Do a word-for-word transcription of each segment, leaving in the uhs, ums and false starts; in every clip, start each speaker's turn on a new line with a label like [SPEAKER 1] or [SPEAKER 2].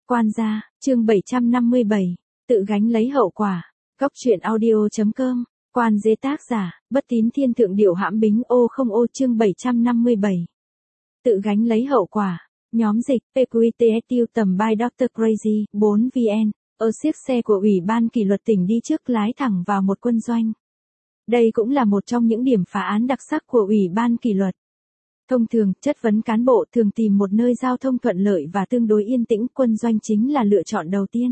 [SPEAKER 1] Quan gia, chương bảy trăm năm mươi bảy, tự gánh lấy hậu quả. Góc truyện audio.com, Quan dế tác giả, Bất Tín Thiên Thượng Điệu Hãm Bính ô không ô chương bảy trăm năm mươi bảy. Tự gánh lấy hậu quả. Nhóm dịch, pê quy tê tiêu tầm by doctor Crazy, bốn V N, ở chiếc xe của Ủy ban kỷ luật tỉnh đi trước lái thẳng vào một quân doanh. Đây cũng là một trong những điểm phá án đặc sắc của Ủy ban kỷ luật. Thông thường, chất vấn cán bộ thường tìm một nơi giao thông thuận lợi và tương đối yên tĩnh, quân doanh chính là lựa chọn đầu tiên.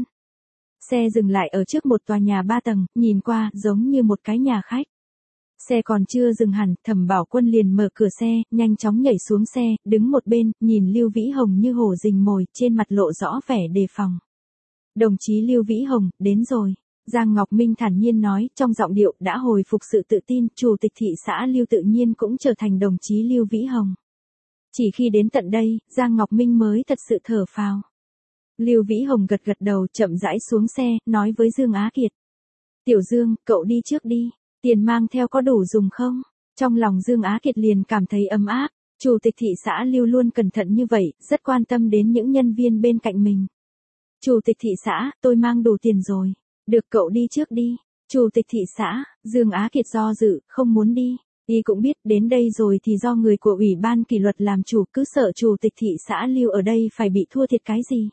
[SPEAKER 1] Xe dừng lại ở trước một tòa nhà ba tầng, nhìn qua giống như một cái nhà khách. Xe còn chưa dừng hẳn, Thẩm Bảo Quân liền mở cửa xe, nhanh chóng nhảy xuống xe, đứng một bên, nhìn Lưu Vĩ Hồng như hổ rình mồi, trên mặt lộ rõ vẻ đề phòng. Đồng chí Lưu Vĩ Hồng, đến rồi. Giang Ngọc Minh thản nhiên nói, trong giọng điệu đã hồi phục sự tự tin, chủ tịch thị xã Lưu tự nhiên cũng trở thành đồng chí Lưu Vĩ Hồng. Chỉ khi đến tận đây, Giang Ngọc Minh mới thật sự thở phào. Lưu Vĩ Hồng gật gật đầu, chậm rãi xuống xe, nói với Dương Á Kiệt. Tiểu Dương, cậu đi trước đi, tiền mang theo có đủ dùng không? Trong lòng Dương Á Kiệt liền cảm thấy ấm áp, chủ tịch thị xã Lưu luôn cẩn thận như vậy, rất quan tâm đến những nhân viên bên cạnh mình. Chủ tịch thị xã, tôi mang đủ tiền rồi. Được, cậu đi trước đi. Chủ tịch thị xã, Dương Á Kiệt do dự, không muốn đi. Y cũng biết đến đây rồi thì do người của Ủy ban kỷ luật làm chủ, cứ sợ chủ tịch thị xã Lưu ở đây phải bị thua thiệt cái gì.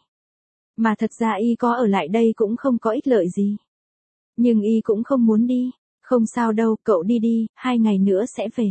[SPEAKER 1] Mà thật ra Y có ở lại đây cũng không có ích lợi gì. Nhưng Y cũng không muốn đi. Không sao đâu, cậu đi đi, hai ngày nữa sẽ về.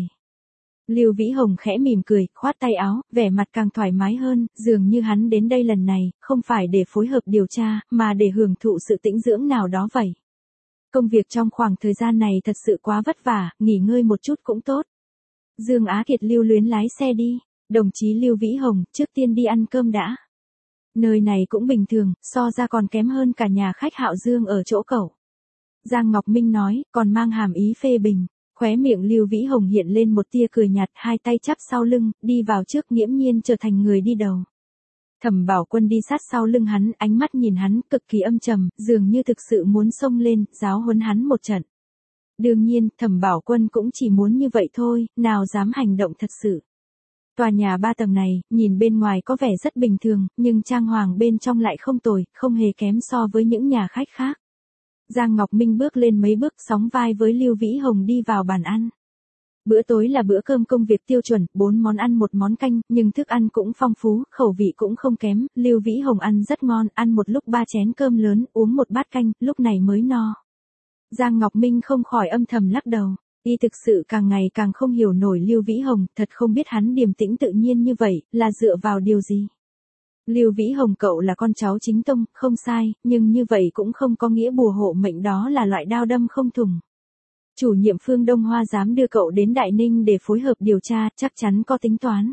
[SPEAKER 1] Lưu Vĩ Hồng khẽ mỉm cười, khoát tay áo, vẻ mặt càng thoải mái hơn, dường như hắn đến đây lần này, không phải để phối hợp điều tra, mà để hưởng thụ sự tĩnh dưỡng nào đó vậy. Công việc trong khoảng thời gian này thật sự quá vất vả, nghỉ ngơi một chút cũng tốt. Dương Á Kiệt lưu luyến lái xe đi, đồng chí Lưu Vĩ Hồng, trước tiên đi ăn cơm đã. Nơi này cũng bình thường, so ra còn kém hơn cả nhà khách Hạo Dương ở chỗ cậu. Giang Ngọc Minh nói, còn mang hàm ý phê bình. Khóe miệng Lưu Vĩ Hồng hiện lên một tia cười nhạt, hai tay chắp sau lưng, đi vào trước, nghiễm nhiên trở thành người đi đầu. Thẩm Bảo Quân đi sát sau lưng hắn, ánh mắt nhìn hắn cực kỳ âm trầm, dường như thực sự muốn xông lên, giáo huấn hắn một trận. Đương nhiên, Thẩm Bảo Quân cũng chỉ muốn như vậy thôi, nào dám hành động thật sự. Tòa nhà ba tầng này, nhìn bên ngoài có vẻ rất bình thường, nhưng trang hoàng bên trong lại không tồi, không hề kém so với những nhà khách khác. Giang Ngọc Minh bước lên mấy bước, sóng vai với Lưu Vĩ Hồng đi vào bàn ăn. Bữa tối là bữa cơm công việc tiêu chuẩn, bốn món ăn một món canh, nhưng thức ăn cũng phong phú, khẩu vị cũng không kém. Lưu Vĩ Hồng ăn rất ngon, ăn một lúc ba chén cơm lớn, uống một bát canh, lúc này mới no. Giang Ngọc Minh không khỏi âm thầm lắc đầu. Y thực sự càng ngày càng không hiểu nổi Lưu Vĩ Hồng, thật không biết hắn điềm tĩnh tự nhiên như vậy, là dựa vào điều gì. Lưu Vĩ Hồng, cậu là con cháu chính tông, không sai, nhưng như vậy cũng không có nghĩa bùa hộ mệnh đó là loại đao đâm không thủng. Chủ nhiệm Phương Đông Hoa dám đưa cậu đến Đại Ninh để phối hợp điều tra, chắc chắn có tính toán.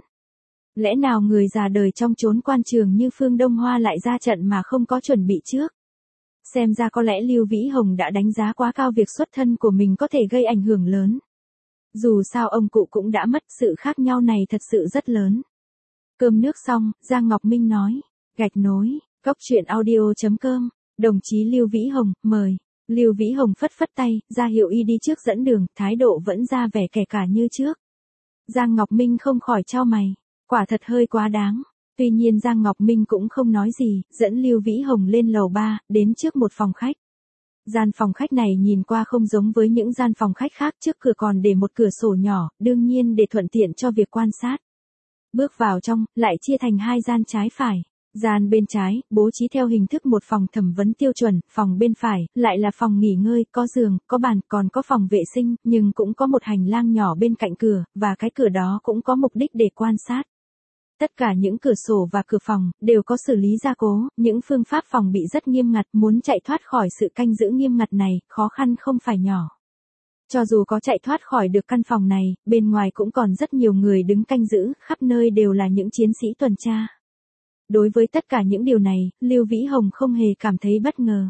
[SPEAKER 1] Lẽ nào người già đời trong chốn quan trường như Phương Đông Hoa lại ra trận mà không có chuẩn bị trước? Xem ra có lẽ Lưu Vĩ Hồng đã đánh giá quá cao việc xuất thân của mình có thể gây ảnh hưởng lớn. Dù sao ông cụ cũng đã mất, sự khác nhau này thật sự rất lớn. Cơm nước xong, Giang Ngọc Minh nói, gạch nối, góc truyện audio.com, đồng chí Lưu Vĩ Hồng, mời. Lưu Vĩ Hồng phất phất tay, ra hiệu Y đi trước dẫn đường, thái độ vẫn ra vẻ kẻ cả như trước. Giang Ngọc Minh không khỏi chau mày, quả thật hơi quá đáng. Tuy nhiên Giang Ngọc Minh cũng không nói gì, dẫn Lưu Vĩ Hồng lên lầu ba, đến trước một phòng khách. Gian phòng khách này nhìn qua không giống với những gian phòng khách khác, trước cửa còn để một cửa sổ nhỏ, đương nhiên để thuận tiện cho việc quan sát. Bước vào trong, lại chia thành hai gian trái phải. Gian bên trái, bố trí theo hình thức một phòng thẩm vấn tiêu chuẩn, phòng bên phải, lại là phòng nghỉ ngơi, có giường, có bàn, còn có phòng vệ sinh, nhưng cũng có một hành lang nhỏ bên cạnh cửa, và cái cửa đó cũng có mục đích để quan sát. Tất cả những cửa sổ và cửa phòng, đều có xử lý gia cố, những phương pháp phòng bị rất nghiêm ngặt, muốn chạy thoát khỏi sự canh giữ nghiêm ngặt này, khó khăn không phải nhỏ. Cho dù có chạy thoát khỏi được căn phòng này, bên ngoài cũng còn rất nhiều người đứng canh giữ, khắp nơi đều là những chiến sĩ tuần tra. Đối với tất cả những điều này, Lưu Vĩ Hồng không hề cảm thấy bất ngờ.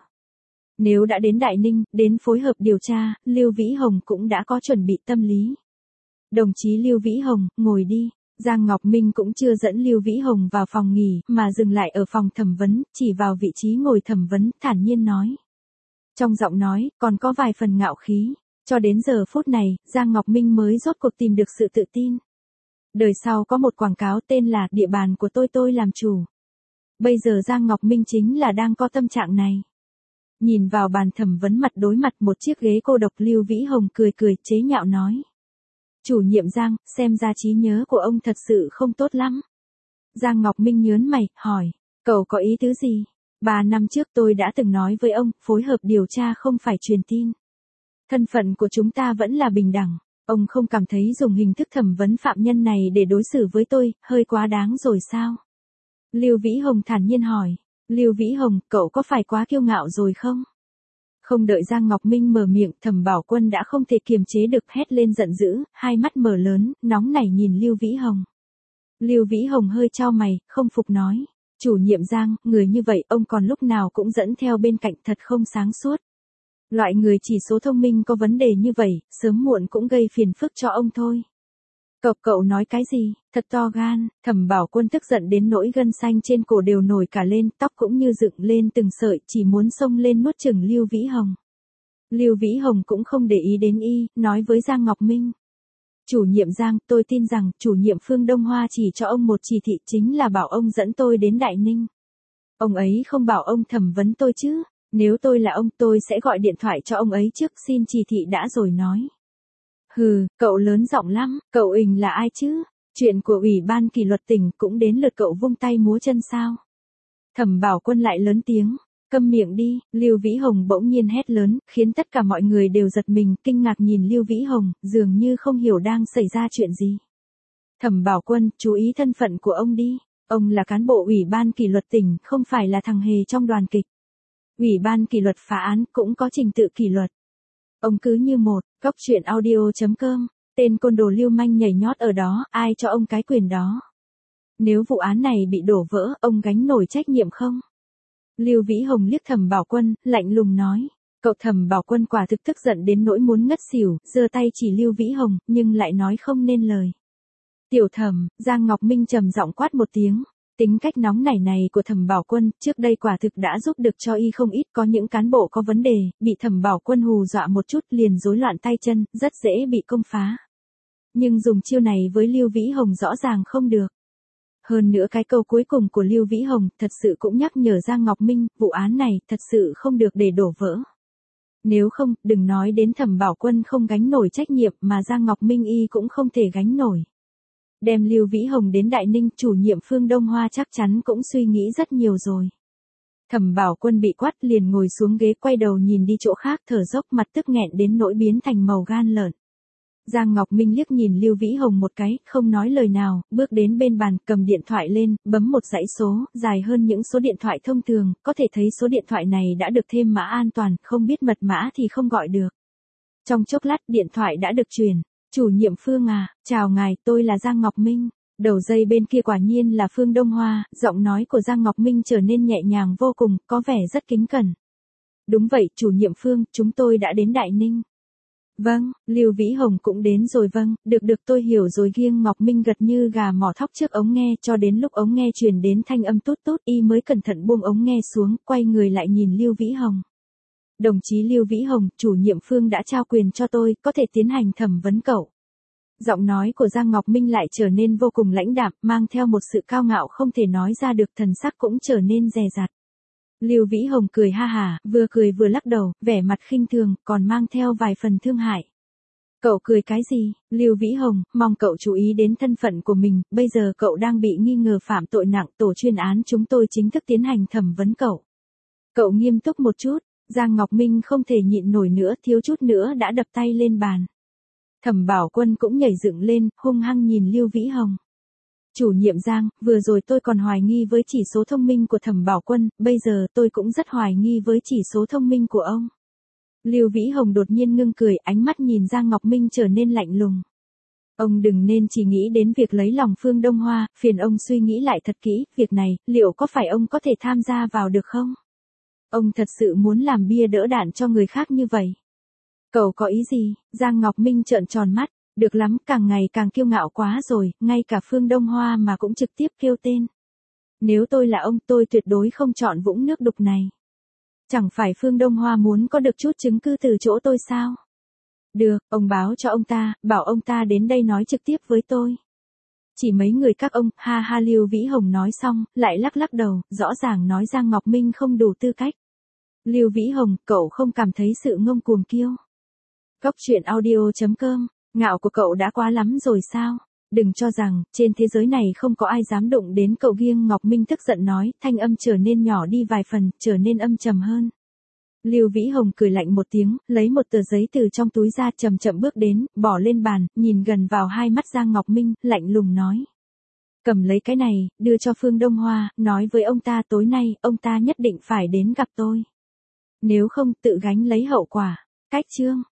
[SPEAKER 1] Nếu đã đến Đại Ninh, đến phối hợp điều tra, Lưu Vĩ Hồng cũng đã có chuẩn bị tâm lý. Đồng chí Lưu Vĩ Hồng, ngồi đi. Giang Ngọc Minh cũng chưa dẫn Lưu Vĩ Hồng vào phòng nghỉ, mà dừng lại ở phòng thẩm vấn, chỉ vào vị trí ngồi thẩm vấn, thản nhiên nói. Trong giọng nói, còn có vài phần ngạo khí. Cho đến giờ phút này, Giang Ngọc Minh mới rốt cuộc tìm được sự tự tin. Đời sau có một quảng cáo tên là Địa bàn của tôi tôi làm chủ. Bây giờ Giang Ngọc Minh chính là đang có tâm trạng này. Nhìn vào bàn thẩm vấn mặt đối mặt một chiếc ghế cô độc, Lưu Vĩ Hồng cười cười chế nhạo nói. Chủ nhiệm Giang, xem ra trí nhớ của ông thật sự không tốt lắm. Giang Ngọc Minh nhớn mày, hỏi, cậu có ý tứ gì? Ba năm trước tôi đã từng nói với ông, phối hợp điều tra không phải truyền tin. Thân phận của chúng ta vẫn là bình đẳng. Ông không cảm thấy dùng hình thức thẩm vấn phạm nhân này để đối xử với tôi, hơi quá đáng rồi sao? Lưu Vĩ Hồng thản nhiên hỏi. Lưu Vĩ Hồng, cậu có phải quá kiêu ngạo rồi không? Không đợi Giang Ngọc Minh mở miệng, Thẩm Bảo Quân đã không thể kiềm chế được hét lên giận dữ, hai mắt mở lớn, nóng nảy nhìn Lưu Vĩ Hồng. Lưu Vĩ Hồng hơi chau mày, không phục nói. Chủ nhiệm Giang, người như vậy ông còn lúc nào cũng dẫn theo bên cạnh, thật không sáng suốt. Loại người chỉ số thông minh có vấn đề như vậy, sớm muộn cũng gây phiền phức cho ông thôi. Cậu cậu nói cái gì, thật to gan. Thẩm Bảo Quân tức giận đến nỗi gân xanh trên cổ đều nổi cả lên, tóc cũng như dựng lên từng sợi, chỉ muốn xông lên nuốt chửng Lưu Vĩ Hồng. Lưu Vĩ Hồng cũng không để ý đến y, nói với Giang Ngọc Minh. Chủ nhiệm Giang, tôi tin rằng chủ nhiệm Phương Đông Hoa chỉ cho ông một chỉ thị, chính là bảo ông dẫn tôi đến Đại Ninh. Ông ấy không bảo ông thẩm vấn tôi chứ, nếu tôi là ông tôi sẽ gọi điện thoại cho ông ấy trước, xin chỉ thị đã rồi nói. Hừ, cậu lớn giọng lắm, cậu ình là ai chứ? Chuyện của Ủy ban kỷ luật tỉnh cũng đến lượt cậu vung tay múa chân sao? Thẩm Bảo Quân lại lớn tiếng, câm miệng đi. Lưu Vĩ Hồng bỗng nhiên hét lớn, khiến tất cả mọi người đều giật mình, kinh ngạc nhìn Lưu Vĩ Hồng, dường như không hiểu đang xảy ra chuyện gì. Thẩm Bảo Quân, chú ý thân phận của ông đi, ông là cán bộ Ủy ban kỷ luật tỉnh, không phải là thằng hề trong đoàn kịch. Ủy ban kỷ luật phá án cũng có trình tự kỷ luật. Ông cứ như một, góc truyện audio chấm com, tên côn đồ lưu manh nhảy nhót ở đó, ai cho ông cái quyền đó? Nếu vụ án này bị đổ vỡ, ông gánh nổi trách nhiệm không? Lưu Vĩ Hồng liếc Thẩm Bảo Quân, lạnh lùng nói. Cậu Thẩm Bảo Quân quả thực tức giận đến nỗi muốn ngất xỉu, giơ tay chỉ Lưu Vĩ Hồng, nhưng lại nói không nên lời. Tiểu Thẩm, Giang Ngọc Minh trầm giọng quát một tiếng. Tính cách nóng nảy này của Thẩm Bảo Quân, trước đây quả thực đã giúp được cho y không ít, có những cán bộ có vấn đề, bị Thẩm Bảo Quân hù dọa một chút liền rối loạn tay chân, rất dễ bị công phá. Nhưng dùng chiêu này với Lưu Vĩ Hồng rõ ràng không được. Hơn nữa cái câu cuối cùng của Lưu Vĩ Hồng thật sự cũng nhắc nhở Giang Ngọc Minh, vụ án này thật sự không được để đổ vỡ. Nếu không, đừng nói đến Thẩm Bảo Quân không gánh nổi trách nhiệm mà Giang Ngọc Minh y cũng không thể gánh nổi. Đem Lưu Vĩ Hồng đến Đại Ninh, chủ nhiệm Phương Đông Hoa chắc chắn cũng suy nghĩ rất nhiều rồi. Thẩm Bảo Quân bị quát liền ngồi xuống ghế, quay đầu nhìn đi chỗ khác, thở dốc, mặt tức nghẹn đến nỗi biến thành màu gan lợn. Giang Ngọc Minh liếc nhìn Lưu Vĩ Hồng một cái, không nói lời nào, bước đến bên bàn, cầm điện thoại lên, bấm một dãy số, dài hơn những số điện thoại thông thường, có thể thấy số điện thoại này đã được thêm mã an toàn, không biết mật mã thì không gọi được. Trong chốc lát, điện thoại đã được truyền. Chủ nhiệm Phương à, chào ngài, tôi là Giang Ngọc Minh. Đầu dây bên kia quả nhiên là Phương Đông Hoa, giọng nói của Giang Ngọc Minh trở nên nhẹ nhàng vô cùng, có vẻ rất kính cẩn. Đúng vậy, chủ nhiệm Phương, chúng tôi đã đến Đại Ninh. Vâng, Lưu Vĩ Hồng cũng đến rồi. Vâng, được được tôi hiểu rồi. Giang Ngọc Minh gật như gà mỏ thóc trước ống nghe, cho đến lúc ống nghe truyền đến thanh âm tút tút, y mới cẩn thận buông ống nghe xuống, quay người lại nhìn Lưu Vĩ Hồng. Đồng chí Lưu Vĩ Hồng, chủ nhiệm Phương đã trao quyền cho tôi, có thể tiến hành thẩm vấn cậu. Giọng nói của Giang Ngọc Minh lại trở nên vô cùng lãnh đạm, mang theo một sự cao ngạo không thể nói ra được, thần sắc cũng trở nên dè dặt. Lưu Vĩ Hồng cười ha hả, vừa cười vừa lắc đầu, vẻ mặt khinh thường, còn mang theo vài phần thương hại. Cậu cười cái gì? Lưu Vĩ Hồng, mong cậu chú ý đến thân phận của mình, bây giờ cậu đang bị nghi ngờ phạm tội nặng, tổ chuyên án chúng tôi chính thức tiến hành thẩm vấn cậu. Cậu nghiêm túc một chút. Giang Ngọc Minh không thể nhịn nổi nữa, thiếu chút nữa đã đập tay lên bàn. Thẩm Bảo Quân cũng nhảy dựng lên, hung hăng nhìn Lưu Vĩ Hồng. Chủ nhiệm Giang, vừa rồi tôi còn hoài nghi với chỉ số thông minh của Thẩm Bảo Quân, bây giờ tôi cũng rất hoài nghi với chỉ số thông minh của ông. Lưu Vĩ Hồng đột nhiên ngưng cười, ánh mắt nhìn Giang Ngọc Minh trở nên lạnh lùng. Ông đừng nên chỉ nghĩ đến việc lấy lòng Phương Đông Hoa, phiền ông suy nghĩ lại thật kỹ, việc này, liệu có phải ông có thể tham gia vào được không? Ông thật sự muốn làm bia đỡ đạn cho người khác như vậy? Cậu có ý gì? Giang Ngọc Minh trợn tròn mắt, được lắm, càng ngày càng kiêu ngạo quá rồi, ngay cả Phương Đông Hoa mà cũng trực tiếp kêu tên. Nếu tôi là ông, tôi tuyệt đối không chọn vũng nước đục này. Chẳng phải Phương Đông Hoa muốn có được chút chứng cứ từ chỗ tôi sao? Được, ông báo cho ông ta, bảo ông ta đến đây nói trực tiếp với tôi. chỉ mấy người các ông, ha ha. Lưu Vĩ Hồng nói xong, lại lắc lắc đầu, rõ ràng nói Giang Ngọc Minh không đủ tư cách. Lưu Vĩ Hồng, cậu không cảm thấy sự ngông cuồng kiêu? Góc truyện audio chấm com, ngạo của cậu đã quá lắm rồi sao? Đừng cho rằng, trên thế giới này không có ai dám đụng đến cậu. Giang Ngọc Minh tức giận nói, thanh âm trở nên nhỏ đi vài phần, trở nên âm trầm hơn. Lưu Vĩ Hồng cười lạnh một tiếng, lấy một tờ giấy từ trong túi ra, chậm chậm bước đến, bỏ lên bàn, nhìn gần vào hai mắt Giang Ngọc Minh, lạnh lùng nói. Cầm lấy cái này, đưa cho Phương Đông Hoa, nói với ông ta tối nay, ông ta nhất định phải đến gặp tôi. Nếu không, tự gánh lấy hậu quả. Cách chương.